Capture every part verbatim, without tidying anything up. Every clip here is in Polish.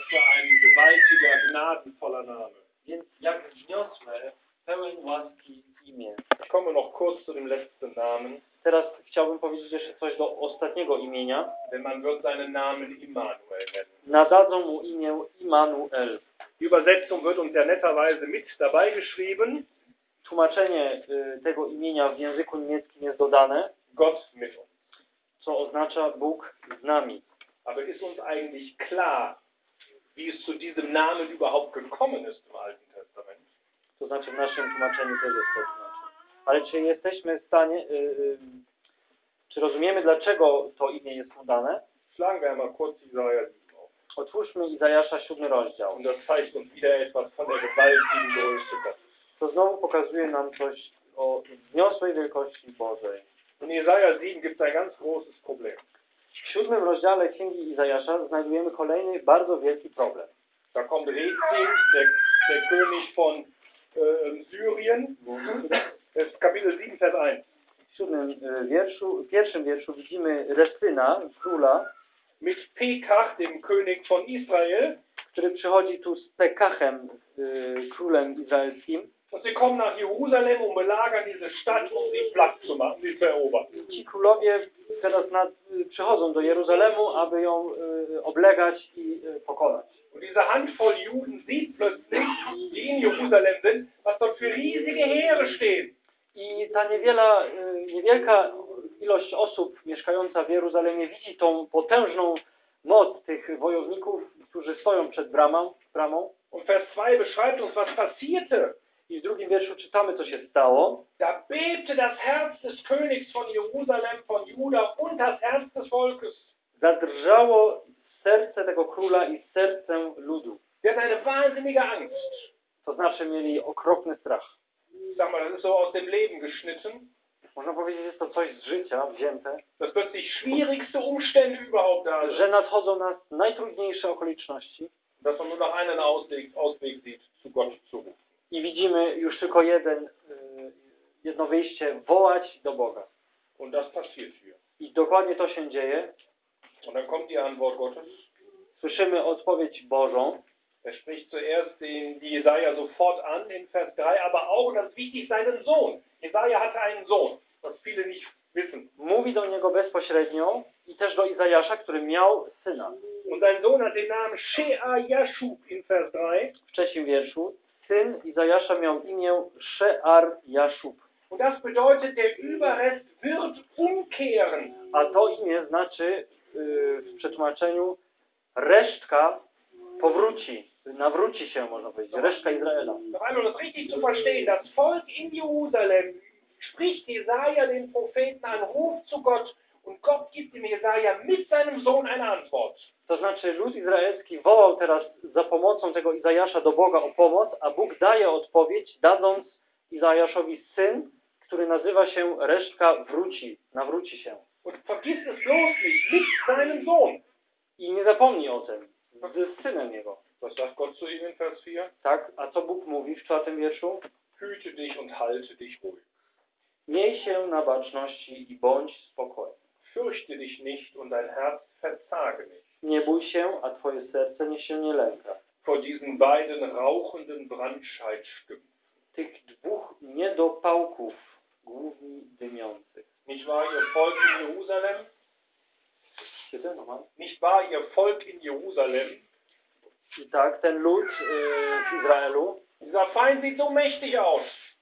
für ein gewaltiger, gnadenvoller Name. Więc jak wzniosłe, pełen łaski imię. Ich komme noch kurz zu dem letzten Namen, Teraz chciałbym powiedzieć jeszcze coś do ostatniego imienia. denn man wird seinen Namen Immanuel nennen. Nadadzą mu imię Immanuel. Die Übersetzung wird uns ja netterweise mit dabei geschrieben. Tłumaczenie y, tego imienia w języku niemieckim jest dodane, Gott mit uns. co oznacza Bóg z nami. Aber ist uns eigentlich klar, wie es zu diesem Namen überhaupt gekommen ist im Alten Testament? To znaczy w naszym tłumaczeniu też jest to znaczy. Ale czy jesteśmy w stanie, y, y, czy rozumiemy, dlaczego to imię jest mu dane? Schlagen wir einmal kurz Jesaja sieben auf. Otwórzmy Izajasza siódmy rozdział. Und das zeigt uns wieder etwas von der gewaltigen Größe Gottes. To znowu pokazuje nam coś o wzniosłej wielkości Bożej. In Jesaja sieben gibt es ein ganz großes Problem. W siódmym rozdziale Księgi Izajasza znajdujemy kolejny bardzo wielki problem. Da kommt Rezin, der, der König von äh, Syrien. Das ist Kapitel sieben, Vers eins. W siódmym y, wierszu, w pierwszym wierszu widzimy Resyna, króla, Mit Pekach, dem König von Israel. który przychodzi tu z Pekachem, y, królem izraelskim. Und sie kommen nach Jerusalem und belagern diese Stadt, um sie platt zu machen, sie zu erobern. Ci królowie teraz nad, y, przychodzą do Jeruzalemu, aby ją y, oblegać i y, pokonać. Und diese Handvoll Juden sieht plötzlich, die in Jerusalem sind, was dort für riesige Heere stehen. I ta niewiela, y, niewielka ilość osób mieszkająca w Jeruzalemie widzi tą potężną moc tych wojowników, którzy stoją przed bramą. bramą. Und Vers zwei beschreibt uns, was passierte. I w drugim wierszu czytamy, co się stało. Da bebte das Herz des Königs von Jerusalem, von Juda und das Herz des Volkes. Zadrżało serce tego króla i serce ludu. Sie hatten eine wahnsinnige Angst. To znaczy mieli okropny strach. Sag mal, das ist so aus dem Leben geschnitten, Można powiedzieć, że jest to coś z życia wzięte, dass plötzlich schwierigste Umstände überhaupt da sind. że nadchodzą nas najtrudniejsze okoliczności Dass man nur noch einen Ausweg, Ausweg sieht, zu Gott zu rufen. i widzimy już tylko jeden, y, jedno wyjście, wołać do Boga. Und das passiert hier. I dokładnie to się dzieje. Und dann kommt die Antwort Gottes. Słyszymy odpowiedź Bożą. Er spricht zuerst den, die Jesaja sofort an in Vers drei, aber auch, das ist wichtig, seinen Sohn. Jesaja hatte einen Sohn, was viele nicht wissen. Mówi do niego bezpośrednio i też do Izajasza, który miał syna. Und sein Sohn hat den Namen Shear-Jashub in Vers drei. W trzecim wierszu syn Izajasza miał imię Shear-Jashub. Und das bedeutet, der Überrest wird umkehren. A to imię znaczy yy, w przetłumaczeniu resztka powróci, nawróci się, można powiedzieć, resztka Izraela. Noch einmal, um das richtig zu verstehen, das Volk in Jerusalem spricht Jesaja, den Propheten, einen Ruf zu Gott und Gott gibt dem Jesaja mit seinem Sohn eine Antwort. To znaczy lud izraelski wołał teraz za pomocą tego Izajasza do Boga o pomoc, a Bóg daje odpowiedź, dadząc Izajaszowi syn, który nazywa się resztka wróci, nawróci się. Und vergiss es bloß nicht, mit seinem Sohn. I nie zapomnij o tym, z synem jego. Was sagt Gott zu ihm in Vers vier? Tak? A co Bóg mówi w czwartym wierszu? Hüte dich und halte dich ruhig. Miej się na baczności i bądź spokojny. Fürchte dich nicht und dein Herz verzage nicht. Nie bój się, a twoje serce niech się nie lęka. Vor diesen beiden rauchenden Brandscheidstücken. Tych dwóch niedopałków głównie dymiących. Nicht wahr, ihr Volk in Jerusalem? Kiedy? Nochmal? Nicht wahr, ihr Volk in Jerusalem? I tak, ten lud yy, w Izraelu, Dieser Feind sieht so mächtig aus.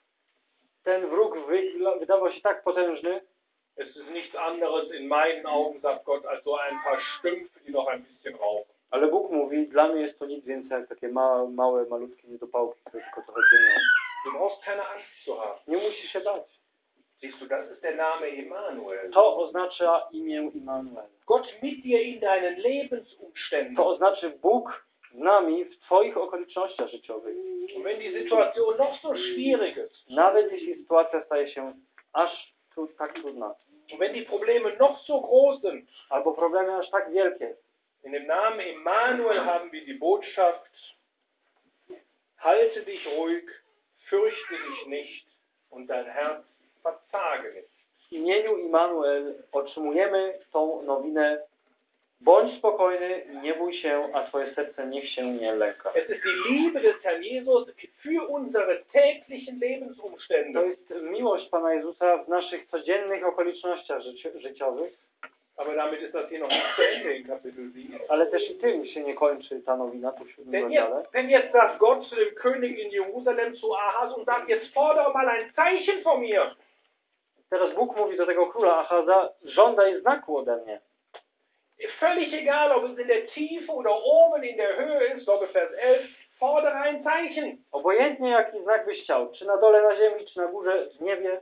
ten wróg wygla- wydawał się tak potężny, Es ist nichts anderes in meinen Augen, sagt Gott, als so ein paar Stümpfe, die noch ein bisschen rauchen. ale Bóg mówi, dla mnie jest to nic więcej jak takie ma, małe, malutkie niedopałki, które tylko trochę dymią. Du brauchst keine Angst zu haben. Nie musisz się bać. Siehst du, das ist der Name Immanuel. To oznacza imię Immanuel. Gott mit dir in deinen Lebensumständen. To oznacza Bóg z nami w twoich okolicznościach życiowych. Und wenn die Situation noch so schwierig ist, Nawet jeśli sytuacja staje się aż tu, tak trudna, und wenn die Probleme noch so groß sind, albo problemy aż tak wielkie, in dem Namen Immanuel haben wir die Botschaft, halte dich ruhig, fürchte dich nicht und dein Herz verzage nicht. w imieniu Immanuel otrzymujemy tą nowinę Bądź spokojny, nie bój się, a twoje serce niech się nie lęka. Es ist die Liebe des Herrn Jesus für unsere täglichen To Lebensumstände. jest miłość Pana Jezusa w naszych codziennych okolicznościach życi życiowych, Aber damit ist das hier noch nicht zu Ende in Kapitel sieben. ale też i tym się nie kończy ta nowina tu w siódmym Denn rozdziale. jetzt, denn jetzt sagt Gott zu dem König in Jerusalem, zu Ahas, und sagt, jetzt fordere mal ein Zeichen von mir. Teraz Bóg mówi do tego króla Achaza, żądaj znaku ode mnie. Völlig egal, ob es in der Tiefe oder oben in der Höhe ist, so Vers elf, fordere ein Zeichen. Obojętnie jaki znak byś chciał, czy na dole na ziemi, czy na górze w niebie.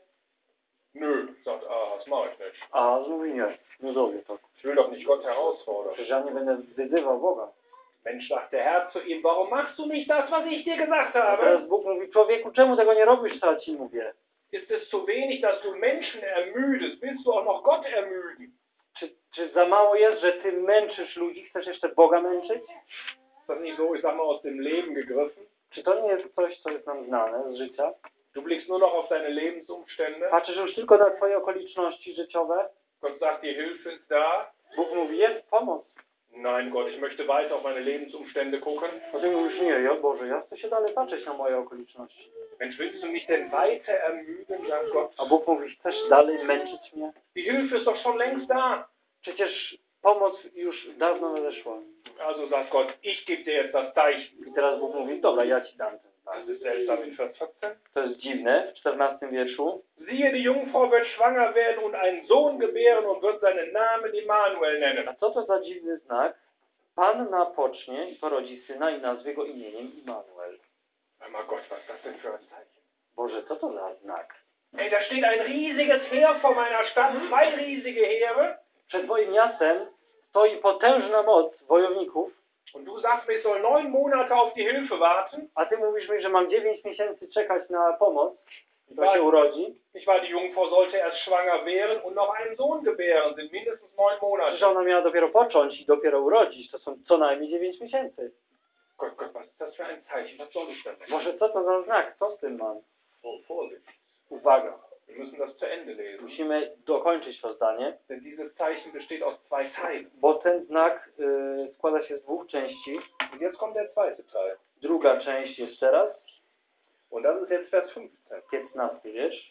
Nö, sagt Ahas, mach ich nicht. A mówi nie, nie zrobię tak. Ich will doch nicht Gott herausfordern. Przecież ja nie będę wyzywał Boga. Mensch, sagt der Herr zu ihm, warum machst du nicht das, was ich dir gesagt A habe? teraz Bóg mówi, człowieku, czemu tego nie robisz, co ja ci mówię? Ist es zu wenig, dass du Menschen ermüdest? Willst du auch noch Gott ermüden? Czy, czy za mało jest, że ty męczysz ludzi, chcesz jeszcze Boga męczyć? Ist das nicht so, ich sag mal, aus dem Leben gegriffen? Czy to nie jest coś, co jest nam znane z życia? Du blickst nur noch auf deine Lebensumstände. Patrzysz już tylko na twoje okoliczności życiowe? Gott sagt, die Hilfe ist da. Bóg mówi, jest pomoc. Nein, Gott, ich möchte weiter auf meine Lebensumstände gucken. A ty mówisz, nie, ja Boże, ja chcę się dalej patrzeć na moje okoliczności. Mensch, willst du mich denn weiter ermüden, sagt Gott? A Bóg mówi, chcesz dalej męczyć mnie? Die Hilfe ist doch schon längst da. Przecież pomoc już dawno nadeszła. Also sagt Gott, ich gebe dir jetzt das Zeichen. I teraz Bóg mówi, dobra, ja ci dam ten znak. Das ist seltsam in Vers vierzehn. To jest dziwne, w czternastym wierszu. Siehe, die Jungfrau wird schwanger werden und einen Sohn gebären und wird seinen Namen Immanuel nennen. A co to za dziwny znak? Panna pocznie i porodzi syna i nazwie go imieniem Immanuel. Einmal Gott, was ist das denn für ein Zeichen? Boże, co to za znak? Ey, da steht ein riesiges Heer vor meiner Stadt, zwei riesige Heere. Przed moim miastem stoi potężna moc wojowników, Und du sagst mir, ich soll neun Monate auf die Hilfe warten. a ty mówisz mi, że mam dziewięć miesięcy czekać na pomoc, to się urodzi. Nicht wahr, die Jungfrau sollte erst schwanger werden und noch einen Sohn gebären, sind mindestens neun Monate. Przecież ona miała dopiero począć i dopiero urodzić, to są co najmniej dziewięć miesięcy. Gott, Gott, was ist das für ein Zeichen? Was soll ich damit? Może co to za znak? Co z tym mam? Oh, Vorsicht. Uwaga, Wir müssen das zu Ende lesen. musimy dokończyć to zdanie, Denn dieses Zeichen besteht aus zwei Teilen. bo ten znak y, składa się z dwóch części. Und jetzt kommt der zweite Teil. Druga część jest teraz, Und das ist jetzt Vers fünfzehn. piętnasty wiersz.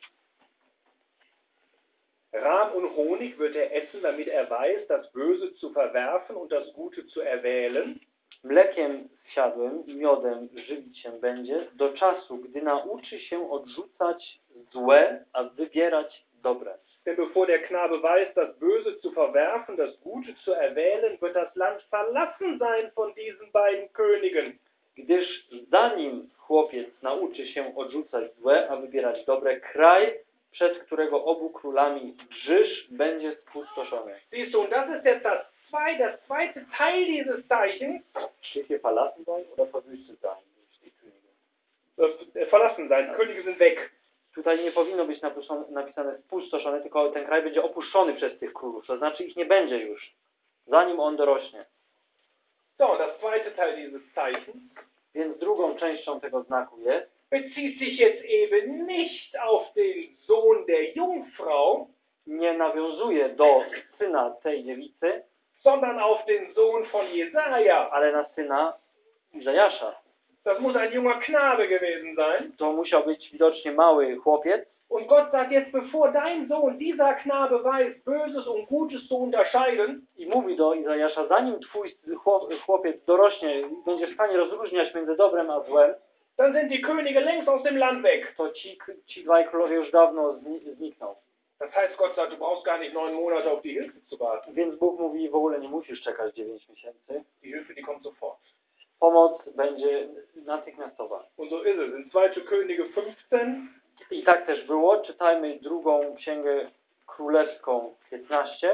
Rahm und Honig wird er essen, damit er weiß, das Böse zu verwerfen und das Gute zu erwählen. Mlekiem zsiadłym i miodem żywić się będzie do czasu, gdy nauczy się odrzucać złe, a wybierać dobre. Denn bevor der Knabe weiß, das Böse zu verwerfen, das Gute zu erwählen, wird das Land verlassen sein von diesen beiden Königen. Gdyż zanim chłopiec nauczy się odrzucać złe, a wybierać dobre, kraj, przed którego obu królami drżysz, będzie spustoszony. Siehst du, und das ist jetzt das zweite, das zweite Teil dieses Zeichens. Steht hier verlassen sein oder verwüstet sein? Steht Äh, verlassen sein, Könige sind weg. Tutaj nie powinno być napisane, napisane spustoszony, tylko ten kraj będzie opuszczony przez tych królów, to znaczy ich nie będzie już, zanim on dorośnie. So, das zweite Teil dieses Zeichens Więc drugą częścią tego znaku jest, bezieht sich jetzt eben nicht auf den Sohn der Jungfrau, nie nawiązuje do syna tej dziewicy, sondern auf den Sohn von Jesaja. ale na syna Izajasza. Das muss ein junger Knabe gewesen sein. To musiał być widocznie mały chłopiec. Und Gott sagt jetzt, bevor dein Sohn, dieser Knabe, weiß, Böses und Gutes zu unterscheiden, I mówi do Izajasza, zanim twój chłopiec dorośnie i będzie w stanie rozróżniać między dobrem a złem, dann sind die Könige längst aus dem Land weg. to ci, ci dwaj królowie już dawno zni- znikną. Das heißt, Gott sagt, du brauchst gar nicht neun Monate auf die Hilfe zu warten. Więc Bóg mówi, w ogóle nie musisz czekać dziewięć miesięcy. Die Hilfe, die kommt sofort. Pomoc będzie natychmiastowa. Und so ist es. In zweite Könige fünfzehn, I tak też było. Czytajmy drugą księgę królewską piętnaście.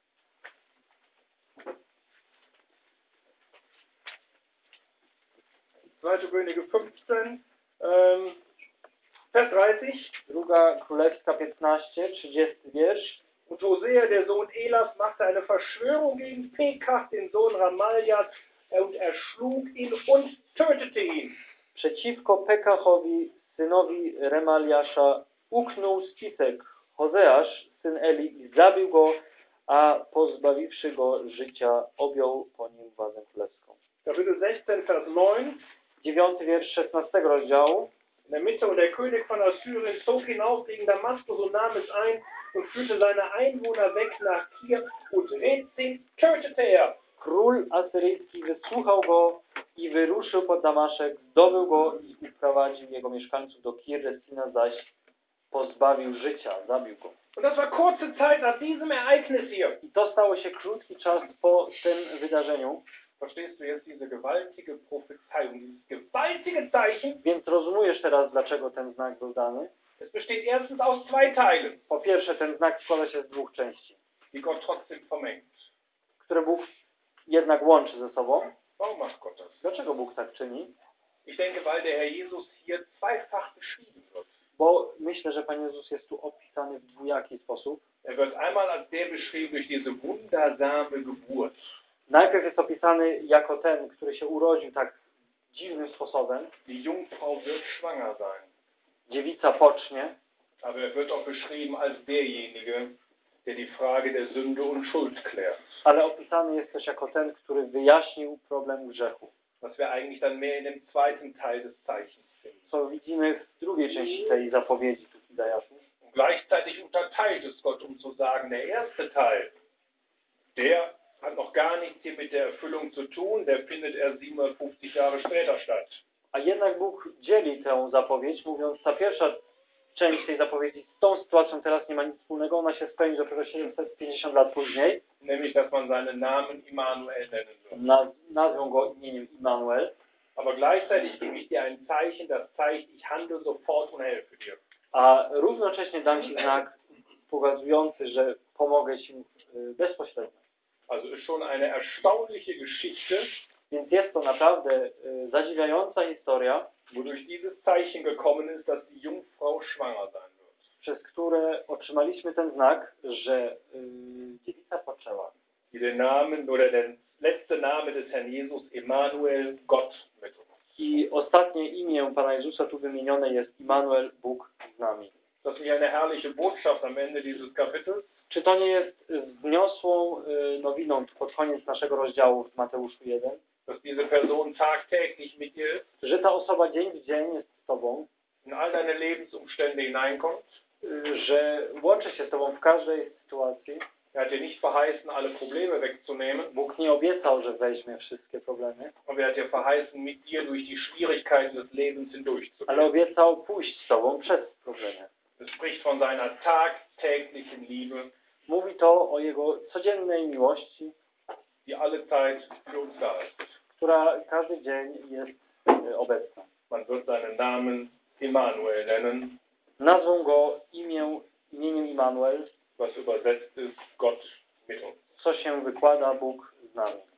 zweite Könige fünfzehn, ähm, Vers dreißig. Druga królewska piętnaście, trzydziesty wiersz. Und Hosea, der Sohn Elas, machte eine Verschwörung gegen Pekach, den Sohn Ramaljas, und erschlug ihn und tötete ihn. Przeciwko Pekachowi, synowi Remaliasza, uknął spisek Hozeasz, syn Eli, i zabił go, a pozbawiwszy go życia, objął po nim władzę królewską. Kapitel sechzehn, Vers neun. Dziewiąty wiersz szesnastego rozdziału. In der Mitte, und der König von Assyrien zog hinauf gegen Damaskus und nahm es ein und führte seine Einwohner weg nach Kir und Rezin tötete er. Król asyryjski wysłuchał go i wyruszył pod Damaszek, zdobył go i uprowadził jego mieszkańców do Kir, Rezina zaś pozbawił życia, zabił go. Und das war kurze Zeit nach diesem Ereignis hier. I to stało się krótki czas po tym wydarzeniu. Verstehst du jetzt diese gewaltige Prophezeiung, dieses gewaltige Zeichen? Więc rozumiesz teraz, dlaczego ten znak był dany? Es besteht erstens aus zwei Teilen, Po pierwsze, ten znak składa się z dwóch części, die Gott trotzdem vermengt. które Bóg jednak łączy ze sobą. Warum macht Gott das? Dlaczego Bóg tak czyni? Ich denke, weil der Herr Jesus hier zweifach beschrieben wird. Bo myślę, że Pan Jezus jest tu opisany w dwujaki sposób. Er wird einmal als der beschrieben durch diese wundersame Geburt. Najpierw jest opisany jako ten, który się urodził tak dziwnym sposobem. Die Jungfrau wird schwanger sein. Dziewica pocznie, Aber er wird auch beschrieben als derjenige, der die Frage der Sünde und Schuld klärt. ale opisany jest też jako ten, który wyjaśnił problem grzechu. Was wir eigentlich dann mehr in dem zweiten Teil des Zeichens finden. Co widzimy w drugiej części tej zapowiedzi tu w Izajaszu. Und gleichzeitig unterteilt es Gott, um zu sagen, der erste Teil, der hat noch gar nichts hier mit der Erfüllung zu tun, der findet er siebenhundertfünfzig Jahre später statt. A jednak Bóg dzieli tę zapowiedź, mówiąc, ta pierwsza część tej zapowiedzi z tą sytuacją teraz nie ma nic wspólnego, ona się spełni dopiero siedemset pięćdziesiąt lat później. Nämlich, dass man seinen Namen Immanuel nennen wird. Naz nazwą go imieniem Immanuel. Aber gleichzeitig gebe ich dir ein Zeichen, das zeigt, ich handle sofort und helfe dir. A równocześnie dam Ci znak pokazujący, że pomogę Ci bezpośrednio. Also ist schon eine erstaunliche Geschichte, Więc jest to naprawdę zadziwiająca historia, wodurch dieses Zeichen gekommen ist, dass die Jungfrau schwanger sein wird. przez które otrzymaliśmy ten znak, że yy, dziewica poczęła. Die den Namen oder der letzte Name des Herrn Jesus, Emmanuel, Gott mit uns. I ostatnie imię Pana Jezusa tu wymienione jest Immanuel, Bóg z nami. Das ist nicht eine herrliche Botschaft am Ende dieses Kapitels. Czy to nie jest wzniosłą yy, nowiną pod koniec naszego rozdziału w Mateuszu jeden? Dass diese Person tagtäglich mit dir ist, Że ta osoba dzień w dzień jest z Tobą, in all deine Lebensumstände hineinkommt. yy, że łączy się z Tobą w każdej sytuacji. Er hat dir nicht verheißen, alle Probleme wegzunehmen, Bóg nie obiecał, że weźmie wszystkie problemy, aber er hat dir verheißen, mit dir durch die Schwierigkeiten des Lebens hindurchzugehen. ale obiecał pójść z Tobą przez problemy. Es spricht von seiner tagtäglichen Liebe, Mówi to o Jego codziennej miłości, die alle Zeit für uns da ist. która każdy dzień jest y, obecna. Man wird seinen Namen Immanuel nennen, Nazwą go imię, imieniem Immanuel, was übersetzt ist Gott mit uns. co się wykłada Bóg z nami.